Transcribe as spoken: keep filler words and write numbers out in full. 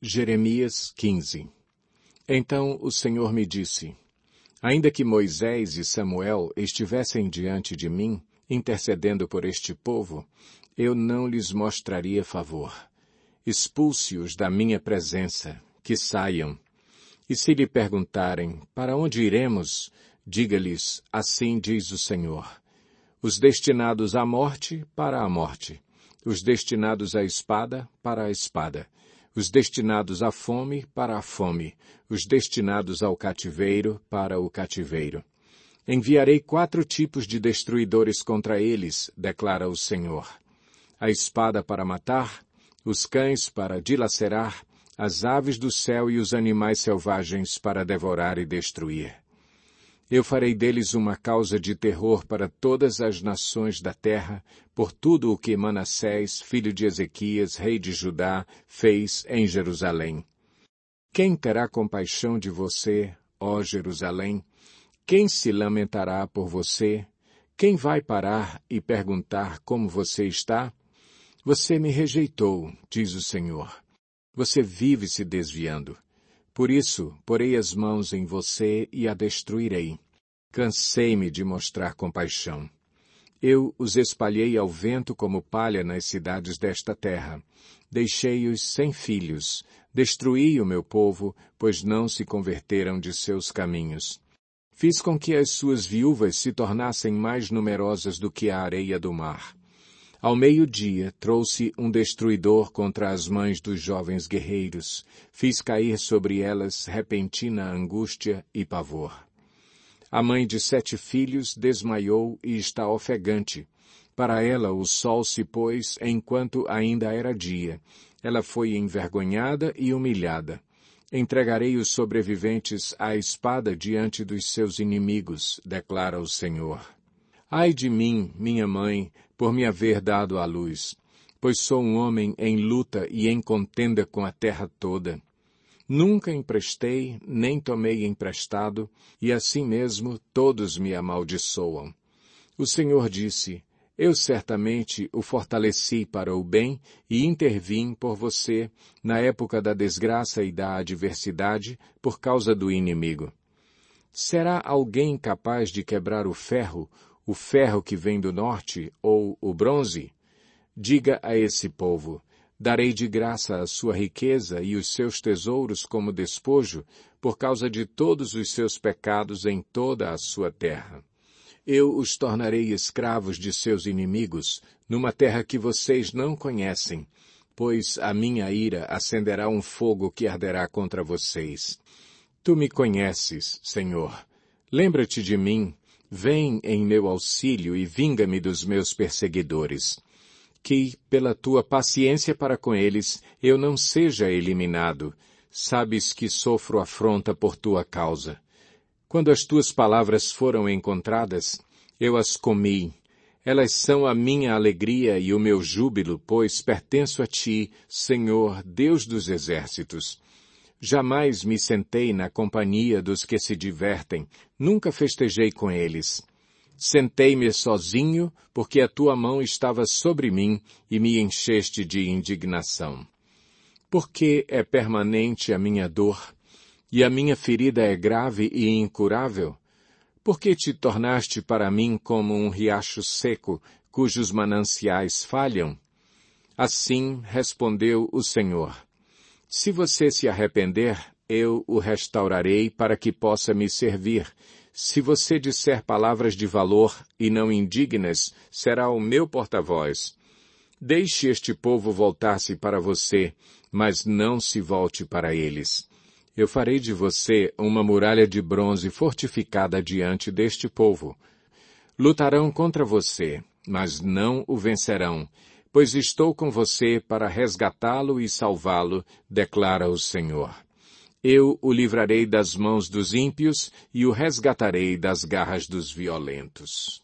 Jeremias quinze. Então o Senhor me disse: ainda que Moisés e Samuel estivessem diante de mim, intercedendo por este povo, eu não lhes mostraria favor. Expulse-os da minha presença, que saiam. E se lhe perguntarem, para onde iremos? Diga-lhes, assim diz o Senhor: os destinados à morte, para a morte. Os destinados à espada, para a espada. Os destinados à fome, para a fome. Os destinados ao cativeiro, para o cativeiro. Enviarei quatro tipos de destruidores contra eles, declara o Senhor: a espada para matar, os cães para dilacerar, as aves do céu e os animais selvagens para devorar e destruir. Eu farei deles uma causa de terror para todas as nações da terra, por tudo o que Manassés, filho de Ezequias, rei de Judá, fez em Jerusalém. Quem terá compaixão de você, ó Jerusalém? Quem se lamentará por você? Quem vai parar e perguntar como você está? Você me rejeitou, diz o Senhor. Você vive se desviando. Por isso, porei as mãos em você e a destruirei. Cansei-me de mostrar compaixão. Eu os espalhei ao vento como palha nas cidades desta terra. Deixei-os sem filhos. Destruí o meu povo, pois não se converteram de seus caminhos. Fiz com que as suas viúvas se tornassem mais numerosas do que a areia do mar. Ao meio-dia, trouxe um destruidor contra as mães dos jovens guerreiros. Fiz cair sobre elas repentina angústia e pavor. A mãe de sete filhos desmaiou e está ofegante. Para ela o sol se pôs enquanto ainda era dia. Ela foi envergonhada e humilhada. Entregarei os sobreviventes à espada diante dos seus inimigos, declara o Senhor. Ai de mim, minha mãe, por me haver dado à luz, pois sou um homem em luta e em contenda com a terra toda. Nunca emprestei, nem tomei emprestado, e assim mesmo todos me amaldiçoam. O Senhor disse: eu certamente o fortaleci para o bem e intervim por você na época da desgraça e da adversidade por causa do inimigo. Será alguém capaz de quebrar o ferro, o ferro que vem do norte, ou o bronze? Diga a esse povo: darei de graça a sua riqueza e os seus tesouros como despojo, por causa de todos os seus pecados em toda a sua terra. Eu os tornarei escravos de seus inimigos, numa terra que vocês não conhecem, pois a minha ira acenderá um fogo que arderá contra vocês. Tu me conheces, Senhor. Lembra-te de mim. Vem em meu auxílio e vinga-me dos meus perseguidores. Que, pela tua paciência para com eles, eu não seja eliminado. Sabes que sofro afronta por tua causa. Quando as tuas palavras foram encontradas, eu as comi. Elas são a minha alegria e o meu júbilo, pois pertenço a ti, Senhor, Deus dos exércitos. Jamais me sentei na companhia dos que se divertem, nunca festejei com eles. Sentei-me sozinho, porque a tua mão estava sobre mim e me encheste de indignação. Porque é permanente a minha dor, e a minha ferida é grave e incurável? Porque te tornaste para mim como um riacho seco, cujos mananciais falham? Assim respondeu o Senhor: se você se arrepender, eu o restaurarei para que possa me servir. Se você disser palavras de valor e não indignas, será o meu porta-voz. Deixe este povo voltar-se para você, mas não se volte para eles. Eu farei de você uma muralha de bronze fortificada diante deste povo. Lutarão contra você, mas não o vencerão, pois estou com você para resgatá-lo e salvá-lo, declara o Senhor. Eu o livrarei das mãos dos ímpios e o resgatarei das garras dos violentos.